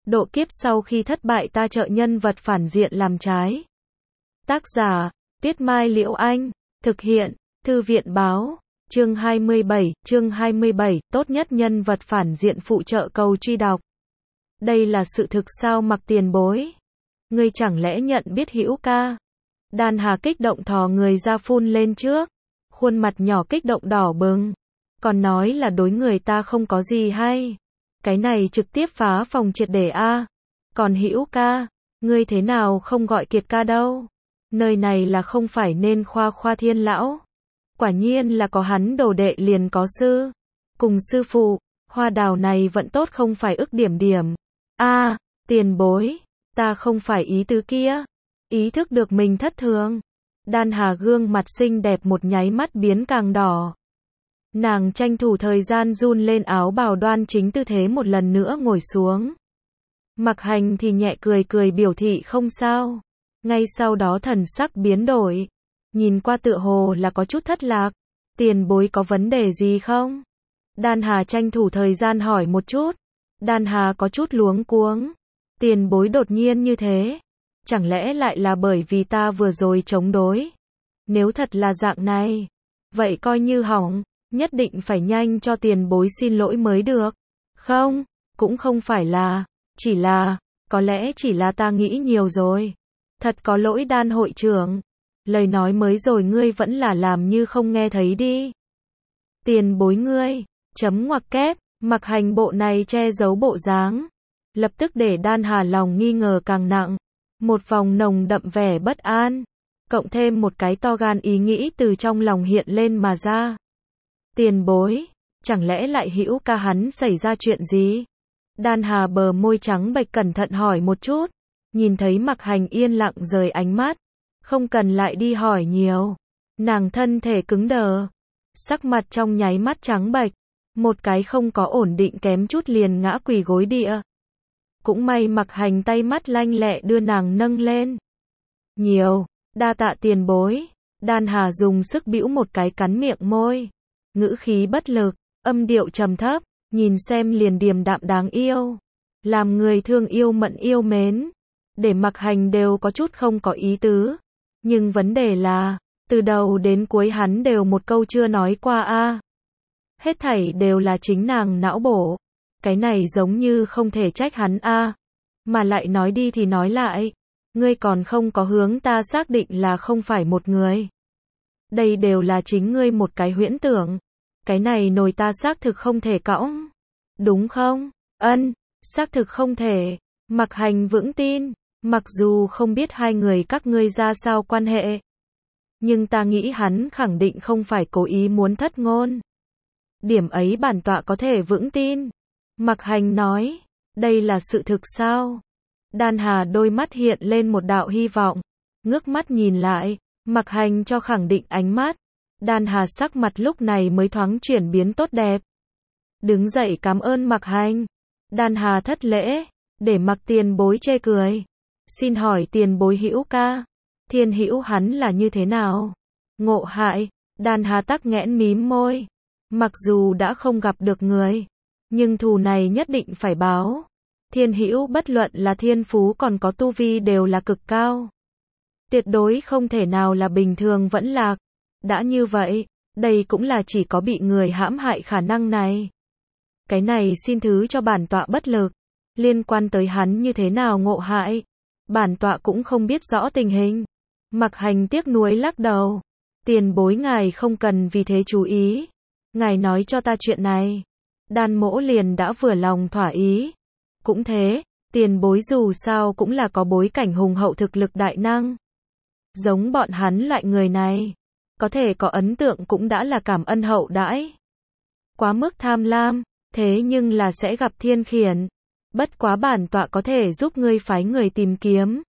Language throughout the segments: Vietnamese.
độ kiếp sau khi thất bại ta trợ nhân vật phản diện làm trái. Tác giả, Tuyết Mai Liễu Anh, thực hiện, Thư viện Báo, chương 27, tốt nhất nhân vật phản diện phụ trợ cầu truy đọc. Đây là sự thực sao Mặc tiền bối? Ngươi chẳng lẽ nhận biết Hữu ca? Đan Hà kích động thò người ra phun lên trước, khuôn mặt nhỏ kích động đỏ bừng, còn nói là đối người ta không có gì hay. Cái này trực tiếp phá phòng triệt để a. Còn Hữu ca, ngươi thế nào không gọi Kiệt ca đâu? Nơi này là không phải nên khoa khoa Thiên lão. Quả nhiên là có hắn đồ đệ liền có sư. Cùng sư phụ, hoa đào này vẫn tốt không phải ức điểm điểm. A, tiền bối, ta không phải ý tứ kia. Ý thức được mình thất thường. Đan Hà gương mặt xinh đẹp một nháy mắt biến càng đỏ. Nàng tranh thủ thời gian run lên áo bào đoan chính tư thế một lần nữa ngồi xuống. Mặc Hành thì nhẹ cười cười biểu thị không sao. Ngay sau đó thần sắc biến đổi. Nhìn qua tựa hồ là có chút thất lạc. Tiền bối có vấn đề gì không? Đan Hà tranh thủ thời gian hỏi một chút. Đan Hà có chút luống cuống. Tiền bối đột nhiên như thế. Chẳng lẽ lại là bởi vì ta vừa rồi chống đối? Nếu thật là dạng này, vậy coi như hỏng, nhất định phải nhanh cho tiền bối xin lỗi mới được. Không, cũng không phải là, chỉ là, có lẽ chỉ là ta nghĩ nhiều rồi. Thật có lỗi Đan hội trưởng. Lời nói mới rồi ngươi vẫn là làm như không nghe thấy đi. Tiền bối ngươi, chấm ngoặc kép, Mặc Hành bộ này che giấu bộ dáng. Lập tức để Đan Hà lòng nghi ngờ càng nặng. Một vòng nồng đậm vẻ bất an, cộng thêm một cái to gan ý nghĩ từ trong lòng hiện lên mà ra. Tiền bối, chẳng lẽ lại Hữu ca hắn xảy ra chuyện gì? Đan Hà bờ môi trắng bệch cẩn thận hỏi một chút, nhìn thấy Mặc Hành yên lặng rời ánh mắt, không cần lại đi hỏi nhiều. Nàng thân thể cứng đờ, sắc mặt trong nháy mắt trắng bệch, một cái không có ổn định kém chút liền ngã quỳ gối địa. Cũng may Mặc Hành tay mắt lanh lẹ đưa nàng nâng lên. Nhiều, đa tạ tiền bối. Đan Hà dùng sức bĩu một cái cắn miệng môi. Ngữ khí bất lực, âm điệu trầm thấp, nhìn xem liền điềm đạm đáng yêu. Làm người thương yêu mận yêu mến. Để Mặc Hành đều có chút không có ý tứ. Nhưng vấn đề là, từ đầu đến cuối hắn đều một câu chưa nói qua a. Hết thảy đều là chính nàng não bổ. Cái này giống như không thể trách hắn a. Mà lại nói đi thì nói lại. Ngươi còn không có hướng ta xác định là không phải một người. Đây đều là chính ngươi một cái huyễn tưởng. Cái này nồi ta xác thực không thể cõng. Đúng không? Ân, xác thực không thể. Mặc Hành vững tin. Mặc dù không biết hai người các ngươi ra sao quan hệ. Nhưng ta nghĩ hắn khẳng định không phải cố ý muốn thất ngôn. Điểm ấy bản tọa có thể vững tin. Mặc Hành nói, đây là sự thực sao? Đan Hà đôi mắt hiện lên một đạo hy vọng, ngước mắt nhìn lại, Mặc Hành cho khẳng định ánh mắt. Đan Hà sắc mặt lúc này mới thoáng chuyển biến tốt đẹp. Đứng dậy cảm ơn Mặc Hành. Đan Hà thất lễ, để Mặc tiền bối chê cười. Xin hỏi tiền bối Hữu ca, Thiên Hữu hắn là như thế nào? Ngộ hại, Đan Hà tắc nghẽn mím môi. Mặc dù đã không gặp được người, nhưng thù này nhất định phải báo. Thiên Hữu bất luận là thiên phú còn có tu vi đều là cực cao. Tuyệt đối không thể nào là bình thường vẫn lạc. Đã như vậy, đây cũng là chỉ có bị người hãm hại khả năng này. Cái này xin thứ cho bản tọa bất lực. Liên quan tới hắn như thế nào ngộ hại, bản tọa cũng không biết rõ tình hình. Mặc Hành tiếc nuối lắc đầu. Tiền bối ngài không cần vì thế chú ý. Ngài nói cho ta chuyện này. Đan mỗ liền đã vừa lòng thỏa ý. Cũng thế, tiền bối dù sao cũng là có bối cảnh hùng hậu thực lực đại năng. Giống bọn hắn loại người này, có thể có ấn tượng cũng đã là cảm ân hậu đãi. Quá mức tham lam, thế nhưng là sẽ gặp thiên khiển. Bất quá bản tọa có thể giúp ngươi phái người tìm kiếm.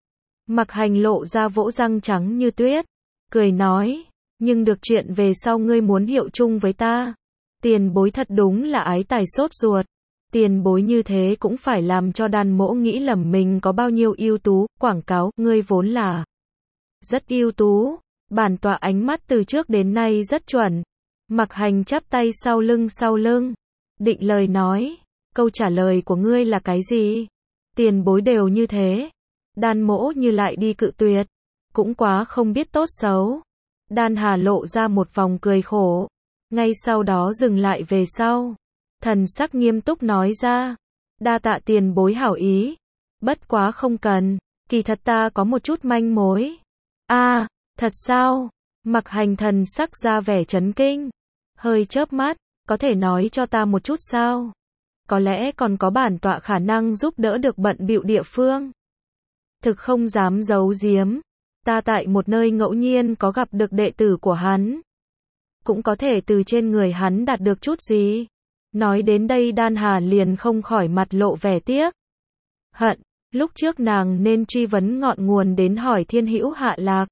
Mặc Hành lộ ra vỗ răng trắng như tuyết, cười nói, nhưng được chuyện về sau ngươi muốn hiệu chung với ta. Tiền bối thật đúng là ái tài sốt ruột. Tiền bối như thế cũng phải làm cho Đan mỗ nghĩ lầm mình có bao nhiêu ưu tú. Quảng cáo, ngươi vốn là rất ưu tú. Bản tọa ánh mắt từ trước đến nay rất chuẩn. Mặc Hành chắp tay sau lưng. Định lời nói, câu trả lời của ngươi là cái gì? Tiền bối đều như thế. Đan Mỗ như lại đi cự tuyệt. Cũng quá không biết tốt xấu. Đan Hà lộ ra một vòng cười khổ. Ngay sau đó dừng lại về sau. Thần sắc nghiêm túc nói ra. Đa tạ tiền bối hảo ý. Bất quá không cần. Kỳ thật ta có một chút manh mối. À, thật sao? Mặc Hành thần sắc ra vẻ chấn kinh. Hơi chớp mắt. Có thể nói cho ta một chút sao? Có lẽ còn có bản tọa khả năng giúp đỡ được bận bịu địa phương. Thực không dám giấu giếm. Ta tại một nơi ngẫu nhiên có gặp được đệ tử của hắn. Cũng có thể từ trên người hắn đạt được chút gì. Nói đến đây Đan Hà liền không khỏi mặt lộ vẻ tiếc hận. Lúc trước nàng nên truy vấn ngọn nguồn đến hỏi Thiên Hữu hạ lạc.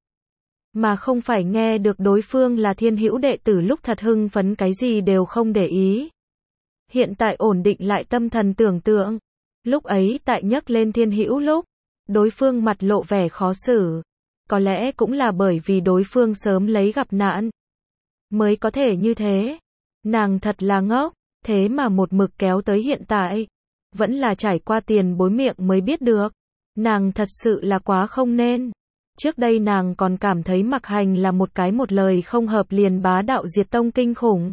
Mà không phải nghe được đối phương là Thiên Hữu đệ tử lúc thật hưng phấn cái gì đều không để ý. Hiện tại ổn định lại tâm thần tưởng tượng. Lúc ấy tại nhắc lên Thiên Hữu lúc, đối phương mặt lộ vẻ khó xử. Có lẽ cũng là bởi vì đối phương sớm lấy gặp nạn. Mới có thể như thế. Nàng thật là ngốc, thế mà một mực kéo tới hiện tại. Vẫn là trải qua tiền bối miệng mới biết được. Nàng thật sự là quá không nên. Trước đây nàng còn cảm thấy Mặc Hành là một cái một lời không hợp liền bá đạo diệt tông kinh khủng.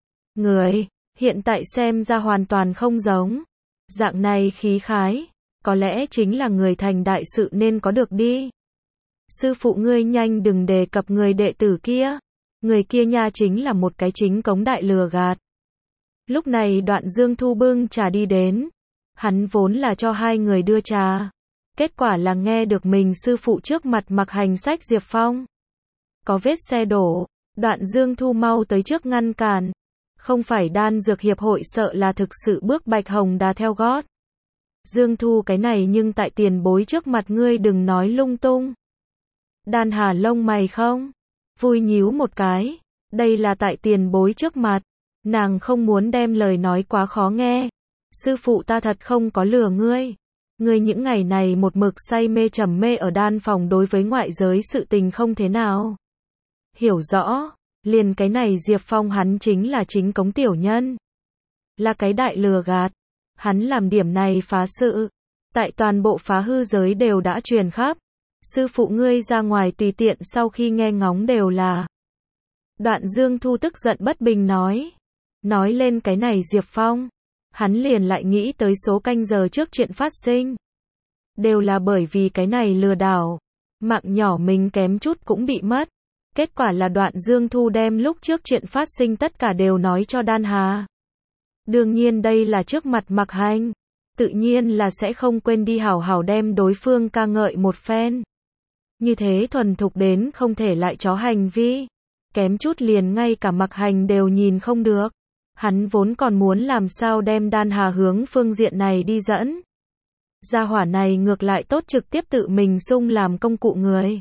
Người, hiện tại xem ra hoàn toàn không giống. Dạng này khí khái, có lẽ chính là người thành đại sự nên có được đi. Sư phụ ngươi nhanh đừng đề cập người đệ tử kia. Người kia nha chính là một cái chính cống đại lừa gạt. Lúc này Đoạn Dương Thu bưng trà đi đến. Hắn vốn là cho hai người đưa trà. Kết quả là nghe được mình sư phụ trước mặt Mặc Hành sách Diệp Phong. Có vết xe đổ. Đoạn Dương Thu mau tới trước ngăn cản. Không phải Đan Dược Hiệp hội sợ là thực sự bước Bạch Hồng Đà theo gót. Dương Thu cái này nhưng tại tiền bối trước mặt ngươi đừng nói lung tung. Đan Hà lông mày không? Vui nhíu một cái. Đây là tại tiền bối trước mặt. Nàng không muốn đem lời nói quá khó nghe. Sư phụ ta thật không có lừa ngươi. Ngươi những ngày này một mực say mê trầm mê ở đan phòng đối với ngoại giới sự tình không thế nào. Hiểu rõ, liền cái này Diệp Phong hắn chính là chính cống tiểu nhân. Là cái đại lừa gạt. Hắn làm điểm này phá sự. Tại toàn bộ phá hư giới đều đã truyền khắp. Sư phụ ngươi ra ngoài tùy tiện sau khi nghe ngóng đều là. Đoạn Dương Thu tức giận bất bình nói. Nói lên cái này Diệp Phong. Hắn liền lại nghĩ tới số canh giờ trước chuyện phát sinh. Đều là bởi vì cái này lừa đảo. Mạng nhỏ mình kém chút cũng bị mất. Kết quả là Đoạn Dương Thu đem lúc trước chuyện phát sinh tất cả đều nói cho Đan Hà. Đương nhiên đây là trước mặt Mặc Hành. Tự nhiên là sẽ không quên đi hảo hảo đem đối phương ca ngợi một phen. Như thế thuần thục đến không thể lại chó hành vi. Kém chút liền ngay cả Mặc Hành đều nhìn không được. Hắn vốn còn muốn làm sao đem Đan Hà hướng phương diện này đi dẫn. Gia hỏa này ngược lại tốt trực tiếp tự mình xung làm công cụ người.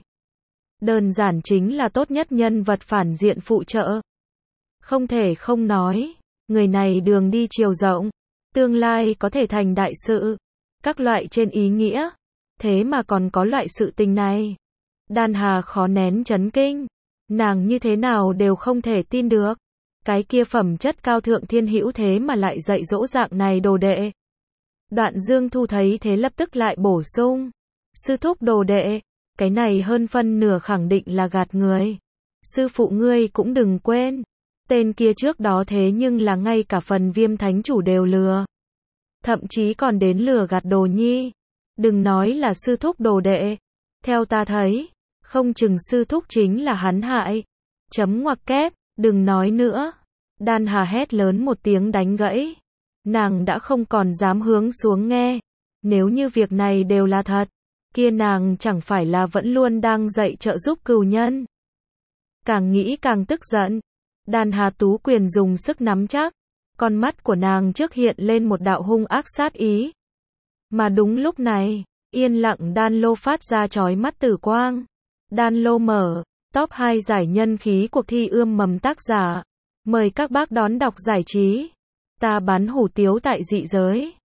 Đơn giản chính là tốt nhất nhân vật phản diện phụ trợ. Không thể không nói, người này đường đi chiều rộng, tương lai có thể thành đại sự. Các loại trên ý nghĩa, thế mà còn có loại sự tình này. Đan Hà khó nén chấn kinh, nàng như thế nào đều không thể tin được. Cái kia phẩm chất cao thượng Thiên Hữu thế mà lại dạy dỗ dạng này đồ đệ. Đoạn Dương Thu thấy thế lập tức lại bổ sung. Sư thúc đồ đệ, cái này hơn phân nửa khẳng định là gạt người. Sư phụ ngươi cũng đừng quên. Tên kia trước đó thế nhưng là ngay cả phần Viêm Thánh Chủ đều lừa. Thậm chí còn đến lừa gạt Đồ Nhi. Đừng nói là sư thúc đồ đệ. Theo ta thấy, không chừng sư thúc chính là hắn hại. Chấm ngoặc kép. Đừng nói nữa. Đan Hà hét lớn một tiếng đánh gãy. Nàng đã không còn dám hướng xuống nghe. Nếu như việc này đều là thật, kia nàng chẳng phải là vẫn luôn đang dạy trợ giúp cừu nhân. Càng nghĩ càng tức giận. Đan Hà tú quyền dùng sức nắm chắc. Con mắt của nàng trước hiện lên một đạo hung ác sát ý. Mà đúng lúc này, yên lặng đan lô phát ra chói mắt tử quang. Đan lô mở. Top 2 giải nhân khí cuộc thi ươm mầm tác giả. Mời các bác đón đọc giải trí. Ta bán hủ tiếu tại dị giới.